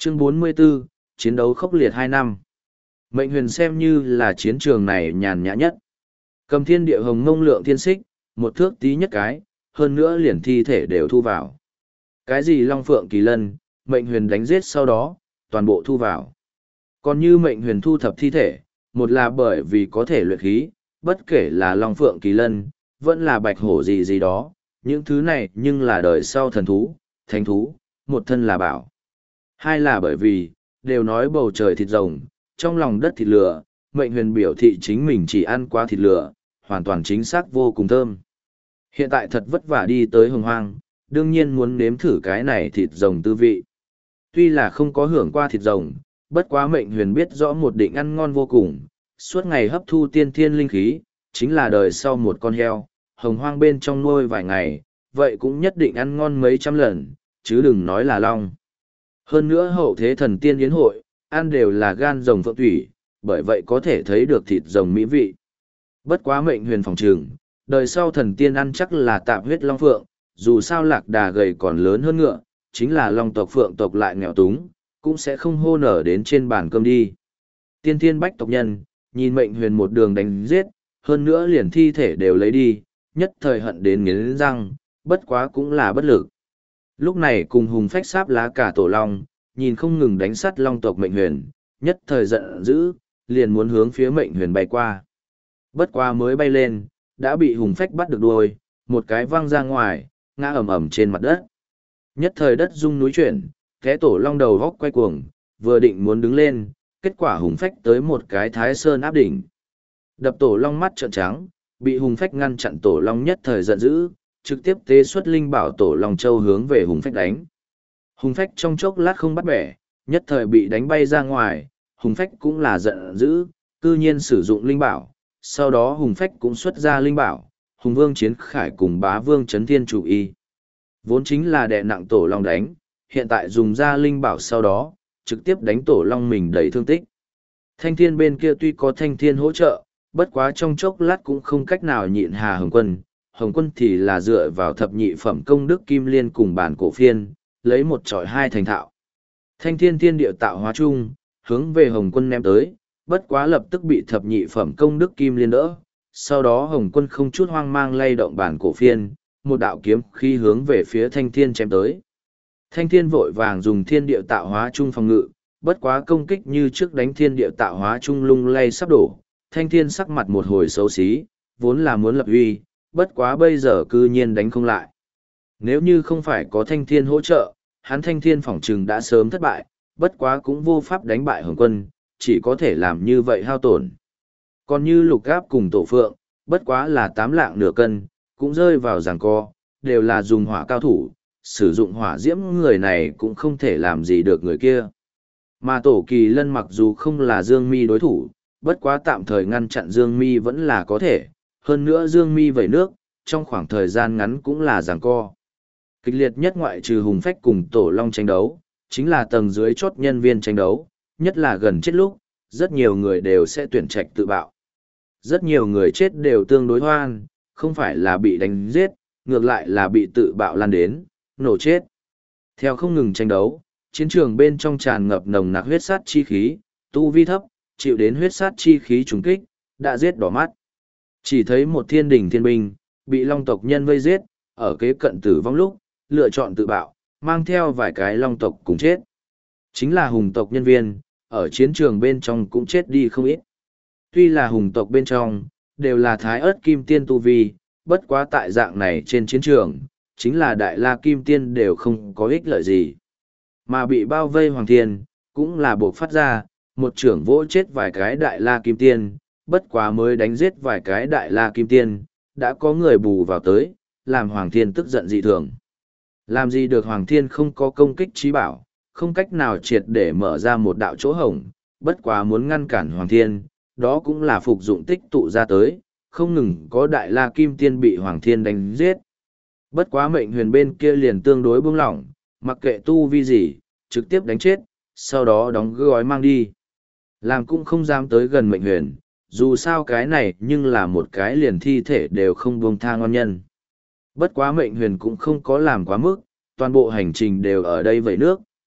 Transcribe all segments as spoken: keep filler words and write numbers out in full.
Chương bốn mươi 44, chiến đấu khốc liệt hai năm. Mệnh huyền xem như là chiến trường này nhàn nhã nhất. Cầm thiên địa hồng ngông lượng thiên xích, một thước tí nhất cái, hơn nữa liền thi thể đều thu vào. Cái gì long phượng kỳ lân, mệnh huyền đánh giết sau đó, toàn bộ thu vào. Còn như mệnh huyền thu thập thi thể, một là bởi vì có thể luyện khí, bất kể là long phượng kỳ lân, vẫn là bạch hổ gì gì đó, những thứ này nhưng là đời sau thần thú, thánh thú, một thân là bảo. Hai là bởi vì, đều nói bầu trời thịt rồng, trong lòng đất thịt lửa, mệnh huyền biểu thị chính mình chỉ ăn qua thịt lửa, hoàn toàn chính xác vô cùng thơm. Hiện tại thật vất vả đi tới hồng hoang, đương nhiên muốn nếm thử cái này thịt rồng tư vị. Tuy là không có hưởng qua thịt rồng, bất quá mệnh huyền biết rõ một định ăn ngon vô cùng, suốt ngày hấp thu tiên thiên linh khí, chính là đời sau một con heo, hồng hoang bên trong nuôi vài ngày, vậy cũng nhất định ăn ngon mấy trăm lần, chứ đừng nói là long. Hơn nữa hậu thế thần tiên yến hội, ăn đều là gan rồng phượng thủy, bởi vậy có thể thấy được thịt rồng mỹ vị. Bất quá mệnh huyền phòng trường, đời sau thần tiên ăn chắc là tạp huyết long phượng, dù sao lạc đà gầy còn lớn hơn ngựa, chính là long tộc phượng tộc lại nghèo túng, cũng sẽ không hô nở đến trên bàn cơm đi. Tiên thiên bách tộc nhân, nhìn mệnh huyền một đường đánh giết, hơn nữa liền thi thể đều lấy đi, nhất thời hận đến nghiến răng, bất quá cũng là bất lực. Lúc này cùng hùng phách sáp lá cả tổ long, nhìn không ngừng đánh sắt long tộc mệnh huyền, nhất thời giận dữ, liền muốn hướng phía mệnh huyền bay qua. Bất quá mới bay lên, đã bị hùng phách bắt được đuôi, một cái văng ra ngoài, ngã ẩm ẩm trên mặt đất. Nhất thời đất rung núi chuyển, té tổ long đầu góc quay cuồng, vừa định muốn đứng lên, kết quả hùng phách tới một cái thái sơn áp đỉnh. Đập tổ long mắt trợn trắng, bị hùng phách ngăn chặn tổ long nhất thời giận dữ, trực tiếp tế xuất linh bảo tổ long châu hướng về hùng phách đánh. Hùng phách trong chốc lát không bắt bẻ, nhất thời bị đánh bay ra ngoài, hùng phách cũng là giận dữ, cư nhiên sử dụng linh bảo, sau đó hùng phách cũng xuất ra linh bảo, hùng vương chiến khải cùng bá vương chấn thiên chủ y. Vốn chính là đè nặng tổ long đánh, hiện tại dùng ra linh bảo sau đó, trực tiếp đánh tổ long mình đầy thương tích. Thanh thiên bên kia tuy có thanh thiên hỗ trợ, bất quá trong chốc lát cũng không cách nào nhịn Hà Hồng Quân. Hồng Quân thì là dựa vào thập nhị phẩm công đức kim liên cùng bản cổ phiên, lấy một trọi hai thành thạo. Thanh thiên thiên địa tạo hóa chung, hướng về Hồng Quân ném tới, bất quá lập tức bị thập nhị phẩm công đức kim liên đỡ. Sau đó Hồng Quân không chút hoang mang lay động bản cổ phiên, một đạo kiếm khi hướng về phía thanh thiên chém tới. Thanh thiên vội vàng dùng thiên địa tạo hóa chung phòng ngự, bất quá công kích như trước đánh thiên địa tạo hóa chung lung lay sắp đổ. Thanh thiên sắc mặt một hồi xấu xí, vốn là muốn lập uy, bất quá bây giờ cư nhiên đánh không lại. Nếu như không phải có thanh thiên hỗ trợ, hắn thanh thiên phỏng trừng đã sớm thất bại, bất quá cũng vô pháp đánh bại Hồng Quân, chỉ có thể làm như vậy hao tổn. Còn như lục gáp cùng tổ phượng, bất quá là tám lạng nửa cân, cũng rơi vào giằng co, đều là dùng hỏa cao thủ, sử dụng hỏa diễm người này cũng không thể làm gì được người kia. Mà tổ kỳ lân mặc dù không là Dương Mi đối thủ, bất quá tạm thời ngăn chặn Dương Mi vẫn là có thể, hơn nữa Dương Mi vẩy nước, trong khoảng thời gian ngắn cũng là giằng co. Kịch liệt nhất ngoại trừ hùng phách cùng tổ long tranh đấu, chính là tầng dưới chốt nhân viên tranh đấu, nhất là gần chết lúc, rất nhiều người đều sẽ tuyển trạch tự bạo. Rất nhiều người chết đều tương đối hoan, không phải là bị đánh giết, ngược lại là bị tự bạo lan đến, nổ chết. Theo không ngừng tranh đấu, chiến trường bên trong tràn ngập nồng nặc huyết sát chi khí, tu vi thấp, chịu đến huyết sát chi khí trùng kích, đã giết đỏ mắt. Chỉ thấy một thiên đình thiên binh, bị long tộc nhân vây giết, ở kế cận tử vong lúc, lựa chọn tự bạo, mang theo vài cái long tộc cùng chết. Chính là hùng tộc nhân viên, ở chiến trường bên trong cũng chết đi không ít. Tuy là hùng tộc bên trong, đều là thái ớt kim tiên tu vi, bất quá tại dạng này trên chiến trường, chính là đại la kim tiên đều không có ích lợi gì. Mà bị bao vây hoàng thiên, cũng là buộc phát ra, một trưởng vỗ chết vài cái đại la kim tiên, bất quá mới đánh giết vài cái đại la kim tiên, đã có người bù vào tới, làm hoàng thiên tức giận dị thường. Làm gì được hoàng thiên không có công kích trí bảo, không cách nào triệt để mở ra một đạo chỗ hổng, bất quá muốn ngăn cản hoàng thiên, đó cũng là phục dụng tích tụ ra tới, không ngừng có đại la kim tiên bị hoàng thiên đánh giết. Bất quá mệnh huyền bên kia liền tương đối buông lỏng, mặc kệ tu vi gì, trực tiếp đánh chết, sau đó đóng gói mang đi. Làm cũng không dám tới gần mệnh huyền, dù sao cái này nhưng là một cái liền thi thể đều không buông tha ngon nhân. Bất quá mệnh huyền cũng không có làm quá mức, toàn bộ hành trình đều ở đây vẩy nước,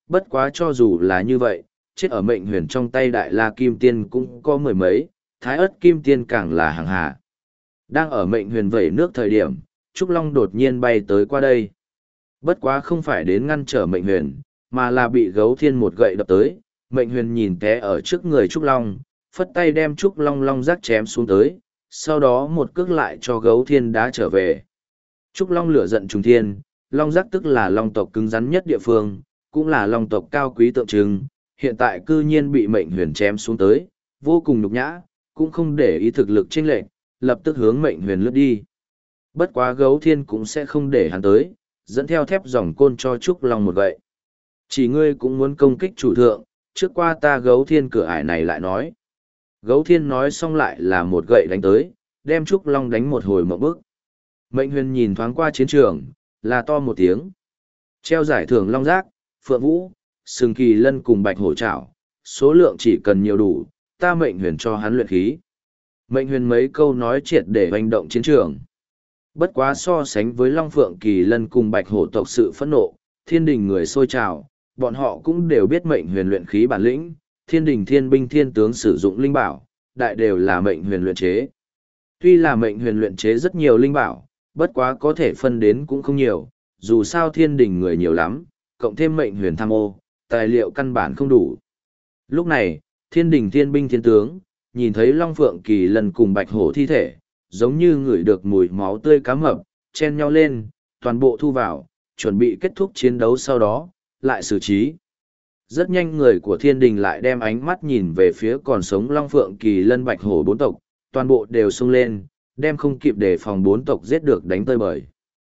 bất quá cho dù là như vậy, chết ở mệnh huyền trong tay Đại La Kim Tiên cũng có mười mấy, Thái Ất Kim Tiên càng là hàng hà. Đang ở mệnh huyền vẩy nước thời điểm, Trúc Long đột nhiên bay tới qua đây. Bất quá không phải đến ngăn trở mệnh huyền, mà là bị gấu thiên một gậy đập tới. Mệnh huyền nhìn té ở trước người Trúc Long, phất tay đem Trúc Long long rác chém xuống tới, sau đó một cước lại cho gấu thiên đá trở về. Trúc Long lửa giận trùng thiên, long rác tức là long tộc cứng rắn nhất địa phương, cũng là long tộc cao quý tượng trưng, hiện tại cư nhiên bị mệnh huyền chém xuống tới, vô cùng nhục nhã, cũng không để ý thực lực chênh lệch, lập tức hướng mệnh huyền lướt đi. Bất quá gấu thiên cũng sẽ không để hắn tới, dẫn theo thép dòng côn cho Trúc Long một gậy. Chỉ ngươi cũng muốn công kích chủ thượng, trước qua ta gấu thiên cửa ải này lại nói. Gấu thiên nói xong lại là một gậy đánh tới, đem Trúc Long đánh một hồi mộng bức. Mệnh huyền nhìn thoáng qua chiến trường, là to một tiếng. Treo giải thưởng long giác, phượng vũ, sừng kỳ lân cùng bạch hổ trảo, số lượng chỉ cần nhiều đủ, ta mệnh huyền cho hắn luyện khí. Mệnh huyền mấy câu nói triệt để hoành động chiến trường. Bất quá so sánh với long phượng kỳ lân cùng bạch hổ tộc sự phẫn nộ, thiên đình người sôi trào, bọn họ cũng đều biết mệnh huyền luyện khí bản lĩnh, thiên đình thiên binh thiên tướng sử dụng linh bảo, đại đều là mệnh huyền luyện chế. Tuy là mệnh huyền luyện chế rất nhiều linh bảo, bất quá có thể phân đến cũng không nhiều, dù sao thiên đình người nhiều lắm, cộng thêm mệnh huyền tham ô, tài liệu căn bản không đủ. Lúc này, thiên đình thiên binh thiên tướng, nhìn thấy long phượng kỳ lân cùng bạch hổ thi thể, giống như ngửi được mùi máu tươi cá mập, chen nhau lên, toàn bộ thu vào, chuẩn bị kết thúc chiến đấu sau đó, lại xử trí. Rất nhanh người của thiên đình lại đem ánh mắt nhìn về phía còn sống long phượng kỳ lân bạch hổ bốn tộc, toàn bộ đều xông lên, đem không kịp để phòng bốn tộc giết được đánh tơi bời.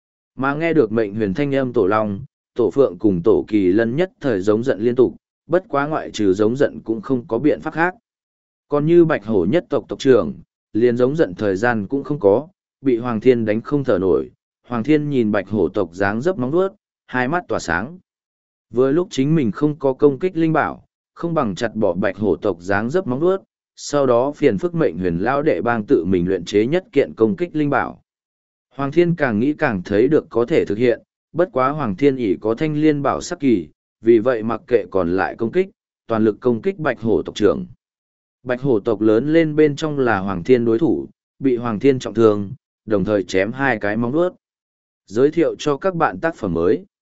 Mà nghe được mệnh huyền thanh âm tổ long, tổ phượng cùng tổ kỳ lân nhất thời giống giận liên tục, bất quá ngoại trừ giống giận cũng không có biện pháp khác. Còn như bạch hổ nhất tộc tộc trưởng, liền giống giận thời gian cũng không có, bị Hoàng Thiên đánh không thở nổi. Hoàng Thiên nhìn bạch hổ tộc dáng dấp móng vuốt, hai mắt tỏa sáng. Vừa lúc chính mình không có công kích linh bảo, không bằng chặt bỏ bạch hổ tộc dáng dấp móng vuốt, sau đó phiền phức mệnh huyền lão đệ bang tự mình luyện chế nhất kiện công kích linh bảo. Hoàng Thiên càng nghĩ càng thấy được có thể thực hiện, bất quá Hoàng Thiên ỷ có thanh liên bảo sắc kỳ, vì vậy mặc kệ còn lại công kích, toàn lực công kích bạch hổ tộc trưởng. Bạch hổ tộc lớn lên bên trong là Hoàng Thiên đối thủ, bị Hoàng Thiên trọng thương, đồng thời chém hai cái móng vuốt. Giới thiệu cho các bạn tác phẩm mới.